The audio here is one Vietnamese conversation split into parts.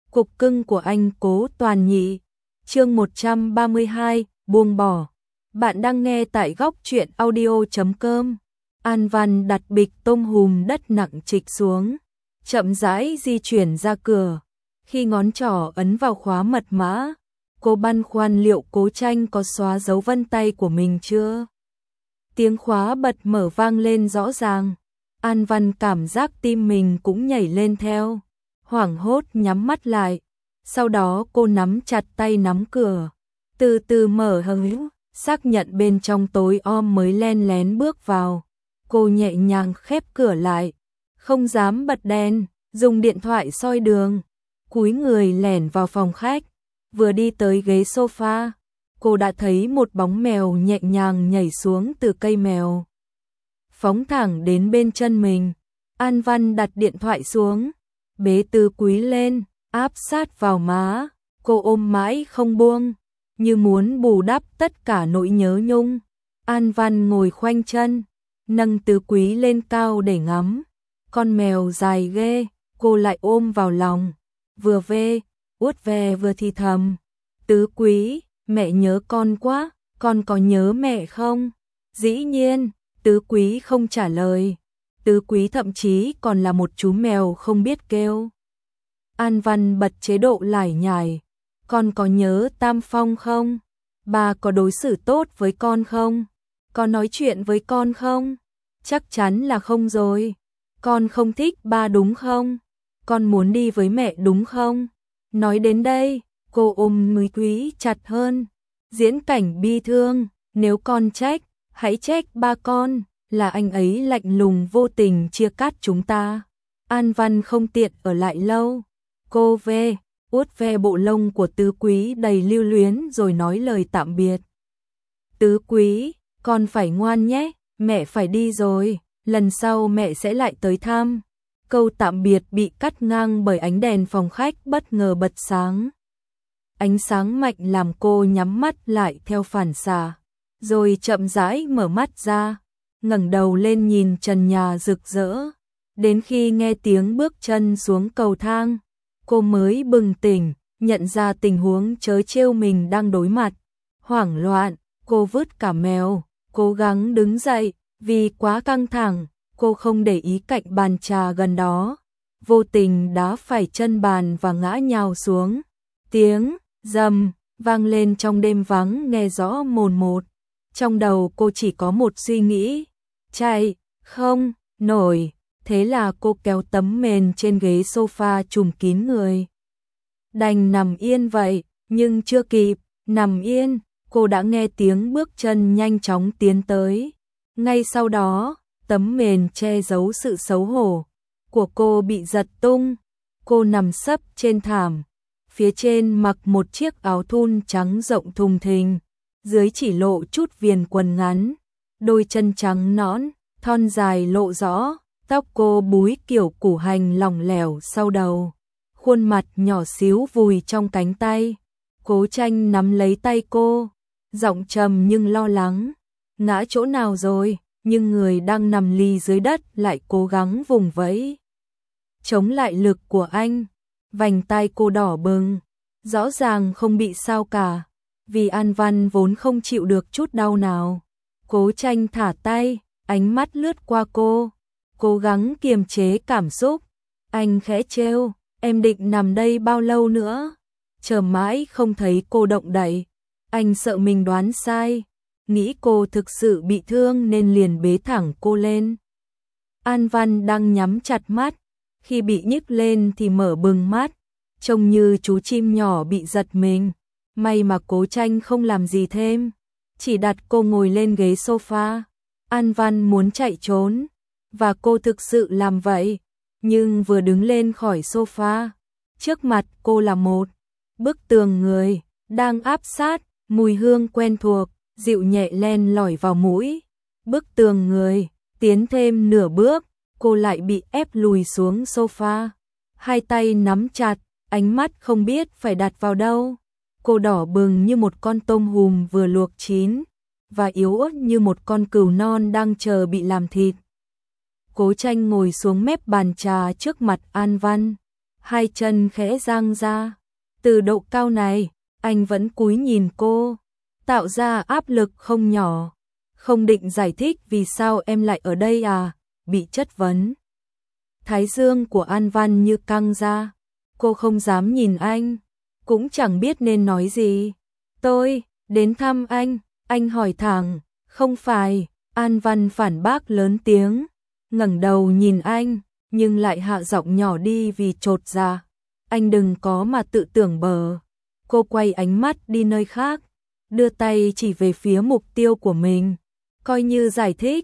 Cục cưng của anh Cố Toàn Nhị. Chương 132, buông bỏ. Bạn đang nghe tại góc truyện audio.com. An Văn đặt bịch tôm hùm đất nặng trịch xuống, chậm rãi di chuyển ra cửa. Khi ngón trỏ ấn vào khóa mật mã, cô băn khoăn liệu Cố Tranh có xóa dấu vân tay của mình chưa. Tiếng khóa bật mở vang lên rõ ràng. An Văn cảm giác tim mình cũng nhảy lên theo, hoảng hốt nhắm mắt lại. Sau đó cô nắm chặt tay nắm cửa, từ từ mở hứng, xác nhận bên trong tối om mới len lén bước vào. Cô nhẹ nhàng khép cửa lại, không dám bật đèn, dùng điện thoại soi đường, cúi người lẻn vào phòng khách. Vừa đi tới ghế sofa, cô đã thấy một bóng mèo nhẹ nhàng nhảy xuống từ cây mèo, phóng thẳng đến bên chân mình. An Văn đặt điện thoại xuống, bế Tứ Quý lên, áp sát vào má, cô ôm mãi không buông, như muốn bù đắp tất cả nỗi nhớ nhung. An Văn ngồi khoanh chân, nâng Tứ Quý lên cao để ngắm. Con mèo dài ghê, cô lại ôm vào lòng, vừa vuốt ve vừa thì thầm: "Tứ Quý, mẹ nhớ con quá, con có nhớ mẹ không?" Dĩ nhiên, Tứ Quý không trả lời. Tứ Quý thậm chí còn là một chú mèo không biết kêu. An Văn bật chế độ lải nhải: "Con có nhớ Tam Phong không? Ba có đối xử tốt với con không? Có nói chuyện với con không? Chắc chắn là không rồi. Con không thích ba đúng không? Con muốn đi với mẹ đúng không?" Nói đến đây, cô ôm Tứ Quý chặt hơn. "Diễn cảnh bi thương, nếu con trách, hãy trách ba con, là anh ấy lạnh lùng vô tình chia cắt chúng ta." An Văn không tiện ở lại lâu. Cô uốt ve bộ lông của Tứ Quý đầy lưu luyến rồi nói lời tạm biệt. "Tứ Quý, con phải ngoan nhé, mẹ phải đi rồi, lần sau mẹ sẽ lại tới thăm." Câu tạm biệt bị cắt ngang bởi ánh đèn phòng khách bất ngờ bật sáng. Ánh sáng mạnh làm cô nhắm mắt lại theo phản xạ, rồi chậm rãi mở mắt ra, ngẩng đầu lên nhìn trần nhà rực rỡ. Đến khi nghe tiếng bước chân xuống cầu thang, cô mới bừng tỉnh, nhận ra tình huống trớ trêu mình đang đối mặt. Hoảng loạn, cô vứt cả mèo, cố gắng đứng dậy, vì quá căng thẳng, cô không để ý cạnh bàn trà gần đó, vô tình đá phải chân bàn và ngã nhào xuống. Tiếng rầm vang lên trong đêm vắng nghe rõ mồn một. Trong đầu cô chỉ có một suy nghĩ: chạy không nổi. Thế là cô kéo tấm mền trên ghế sofa trùm kín người. Đành nằm yên vậy, nhưng chưa kịp nằm yên, cô đã nghe tiếng bước chân nhanh chóng tiến tới. Ngay sau đó, tấm mền che giấu sự xấu hổ của cô bị giật tung. Cô nằm sấp trên thảm, phía trên mặc một chiếc áo thun trắng rộng thùng thình, dưới chỉ lộ chút viền quần ngắn, đôi chân trắng nõn, thon dài lộ rõ. Tóc cô búi kiểu củ hành lỏng lẻo sau đầu, khuôn mặt nhỏ xíu vùi trong cánh tay. Cố Tranh nắm lấy tay cô, giọng trầm nhưng lo lắng: "Ngã chỗ nào rồi?" Nhưng người đang nằm lì dưới đất lại cố gắng vùng vẫy, chống lại lực của anh. Vành tai cô đỏ bừng, rõ ràng không bị sao cả, vì An Văn vốn không chịu được chút đau nào. Cố Tranh thả tay, ánh mắt lướt qua cô, cố gắng kiềm chế cảm xúc. Anh khẽ trêu: "Em định nằm đây bao lâu nữa?" Chờ mãi không thấy cô động đậy, anh sợ mình đoán sai, nghĩ cô thực sự bị thương nên liền bế thẳng cô lên. An Văn đang nhắm chặt mắt, khi bị nhức lên thì mở bừng mắt, trông như chú chim nhỏ bị giật mình. May mà Cố Tranh không làm gì thêm, chỉ đặt cô ngồi lên ghế sofa. An Văn muốn chạy trốn, và cô thực sự làm vậy, nhưng vừa đứng lên khỏi sofa, trước mặt cô là một bức tường người đang áp sát. Mùi hương quen thuộc dịu nhẹ len lỏi vào mũi. Bức tường người tiến thêm nửa bước, cô lại bị ép lùi xuống sofa, hai tay nắm chặt, ánh mắt không biết phải đặt vào đâu. Cô đỏ bừng như một con tôm hùm vừa luộc chín, và yếu ớt như một con cừu non đang chờ bị làm thịt. Cố Tranh ngồi xuống mép bàn trà trước mặt An Văn, hai chân khẽ dang ra. Từ độ cao này, anh vẫn cúi nhìn cô, tạo ra áp lực không nhỏ. Không định giải thích vì sao em lại ở đây à, bị chất vấn. Thái dương của An Văn như căng ra, cô không dám nhìn anh, cũng chẳng biết nên nói gì. Tôi, đến thăm anh hỏi thẳng, không phải, An Văn phản bác lớn tiếng, ngẩng đầu nhìn anh, nhưng lại hạ giọng nhỏ đi vì chột dạ. Anh đừng có mà tự tưởng bờ. Cô quay ánh mắt đi nơi khác, đưa tay chỉ về phía mục tiêu của mình, coi như giải thích.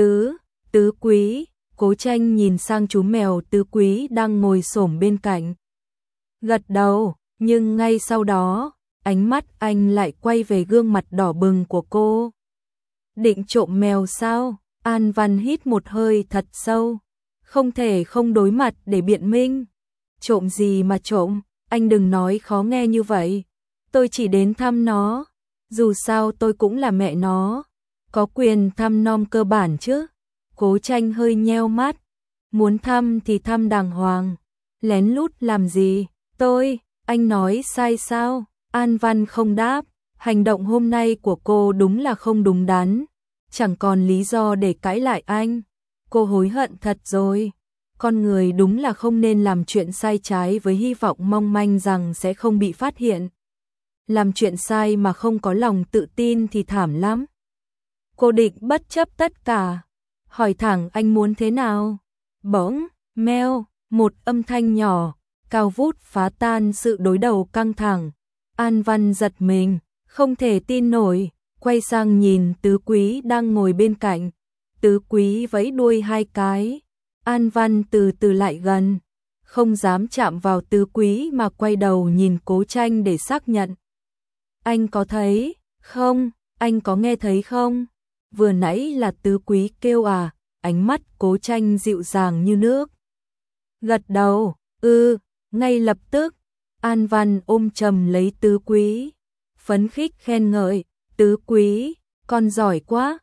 Tứ Quý. Cố Tranh nhìn sang chú mèo Tứ Quý đang ngồi xổm bên cạnh. Gật đầu, nhưng ngay sau đó, ánh mắt anh lại quay về gương mặt đỏ bừng của cô. Định trộm mèo sao? An Văn hít một hơi thật sâu, không thể không đối mặt để biện minh. Trộm gì mà trộm, anh đừng nói khó nghe như vậy. Tôi chỉ đến thăm nó, dù sao tôi cũng là mẹ nó, có quyền thăm nom cơ bản chứ. Cố Tranh hơi nheo mắt, muốn thăm thì thăm đàng hoàng, lén lút làm gì? Anh nói sai sao? An Văn không đáp, hành động hôm nay của cô đúng là không đúng đắn, chẳng còn lý do để cãi lại anh. Cô hối hận thật rồi, con người đúng là không nên làm chuyện sai trái với hy vọng mong manh rằng sẽ không bị phát hiện. Làm chuyện sai mà không có lòng tự tin thì thảm lắm. Cô định bất chấp tất cả, hỏi thẳng anh muốn thế nào. Bỗng, meo, một âm thanh nhỏ, cao vút phá tan sự đối đầu căng thẳng. An Văn giật mình, không thể tin nổi, quay sang nhìn Tứ Quý đang ngồi bên cạnh. Tứ Quý vẫy đuôi hai cái. An Văn từ từ lại gần, không dám chạm vào Tứ Quý mà quay đầu nhìn Cố Tranh để xác nhận. Anh có thấy không? Anh có nghe thấy không? Vừa nãy là Tứ Quý kêu à? Ánh mắt Cố Tranh dịu dàng như nước. Gật đầu, ngay lập tức. An Văn ôm chầm lấy Tứ Quý, phấn khích khen ngợi. Tứ Quý, con giỏi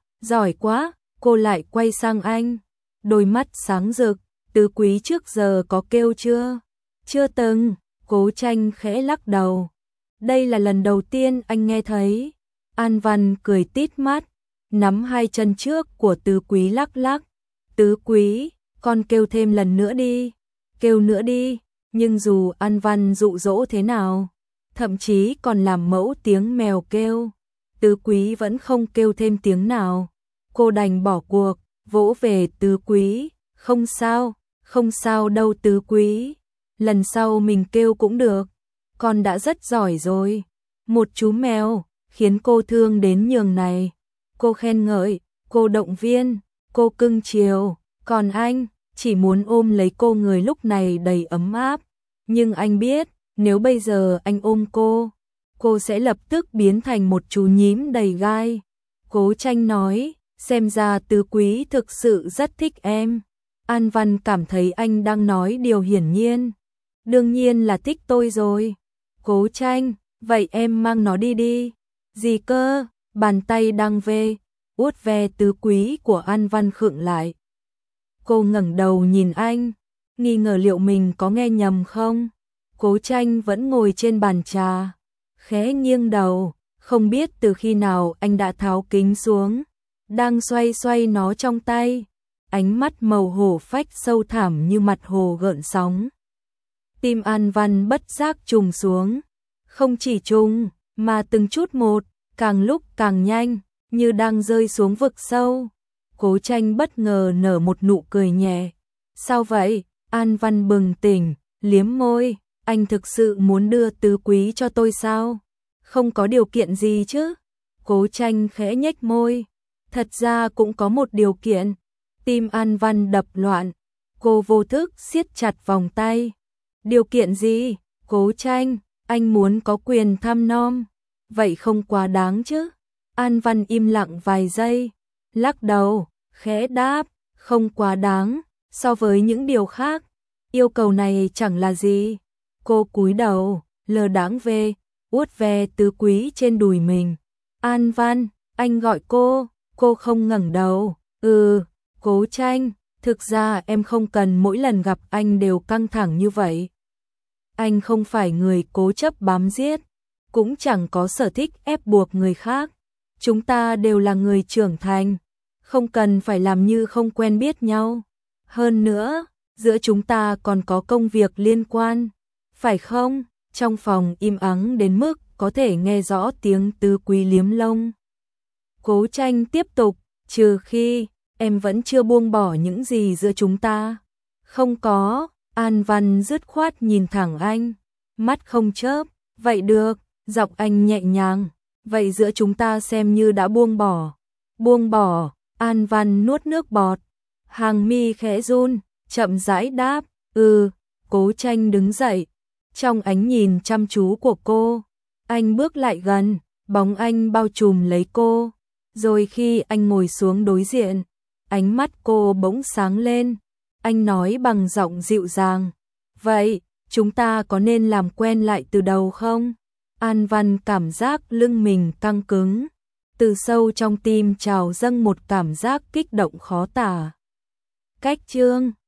quá. Cô lại quay sang anh, đôi mắt sáng rực. Tứ Quý trước giờ có kêu chưa? Chưa từng. Cố Tranh khẽ lắc đầu. Đây là lần đầu tiên anh nghe thấy. An Văn cười tít mắt, nắm hai chân trước của Tứ Quý lắc lắc. Tứ Quý, con kêu thêm lần nữa đi. Kêu nữa đi. Nhưng dù An Văn dụ dỗ thế nào, thậm chí còn làm mẫu tiếng mèo kêu, Tứ Quý vẫn không kêu thêm tiếng nào. Cô đành bỏ cuộc, vỗ về Tứ Quý. Không sao đâu Tứ Quý. Lần sau mình kêu cũng được. Con đã rất giỏi rồi. Một chú mèo, khiến cô thương đến nhường này. Cô khen ngợi, cô động viên, cô cưng chiều. Còn anh, chỉ muốn ôm lấy cô, người lúc này đầy ấm áp. Nhưng anh biết, nếu bây giờ anh ôm cô sẽ lập tức biến thành một chú nhím đầy gai. Cố Tranh nói, xem ra Tứ Quý thực sự rất thích em. An Văn cảm thấy anh đang nói điều hiển nhiên. Đương nhiên là thích tôi rồi. Cố Tranh, vậy em mang nó đi. Gì cơ? Bàn tay đang vuốt ve Tứ Quý của An Văn khựng lại. Cô ngẩng đầu nhìn anh, nghi ngờ liệu mình có nghe nhầm không. Cố Tranh vẫn ngồi trên bàn trà, khẽ nghiêng đầu, không biết từ khi nào anh đã tháo kính xuống, đang xoay nó trong tay, ánh mắt màu hổ phách sâu thẳm như mặt hồ gợn sóng. Tim An Văn bất giác trùng xuống, không chỉ trùng, mà từng chút một, càng lúc càng nhanh, như đang rơi xuống vực sâu. Cố Tranh bất ngờ nở một nụ cười nhẹ. Sao vậy? An Văn bừng tỉnh, liếm môi. Anh thực sự muốn đưa Tứ Quý cho tôi sao? Không có điều kiện gì chứ? Cố Tranh khẽ nhếch môi. Thật ra cũng có một điều kiện. Tim An Văn đập loạn. Cô vô thức siết chặt vòng tay. Điều kiện gì? Cố Tranh, anh muốn có quyền thăm nom. Vậy không quá đáng chứ? An Văn im lặng vài giây, lắc đầu, khẽ đáp, không quá đáng, so với những điều khác, yêu cầu này chẳng là gì. Cô cúi đầu, lờ đãng vuốt ve Tứ Quý trên đùi mình. An Văn, anh gọi cô không ngẩng đầu. Cố Tranh, thực ra em không cần mỗi lần gặp anh đều căng thẳng như vậy. Anh không phải người cố chấp bám giết, cũng chẳng có sở thích ép buộc người khác. Chúng ta đều là người trưởng thành, không cần phải làm như không quen biết nhau. Hơn nữa, giữa chúng ta còn có công việc liên quan, phải không? Trong phòng im ắng đến mức có thể nghe rõ tiếng Tứ Quý liếm lông. Cố Tranh tiếp tục, trừ khi em vẫn chưa buông bỏ những gì giữa chúng ta. Không có, An Văn dứt khoát nhìn thẳng anh, mắt không chớp. Vậy được, giọng anh nhẹ nhàng, vậy giữa chúng ta xem như đã buông bỏ. Buông bỏ, An Văn nuốt nước bọt, hàng mi khẽ run, chậm rãi đáp, Cố Tranh đứng dậy, trong ánh nhìn chăm chú của cô, anh bước lại gần, bóng anh bao trùm lấy cô, rồi khi anh ngồi xuống đối diện, ánh mắt cô bỗng sáng lên, anh nói bằng giọng dịu dàng, vậy, chúng ta có nên làm quen lại từ đầu không? An Văn cảm giác lưng mình căng cứng, từ sâu trong tim trào dâng một cảm giác kích động khó tả. Cách chương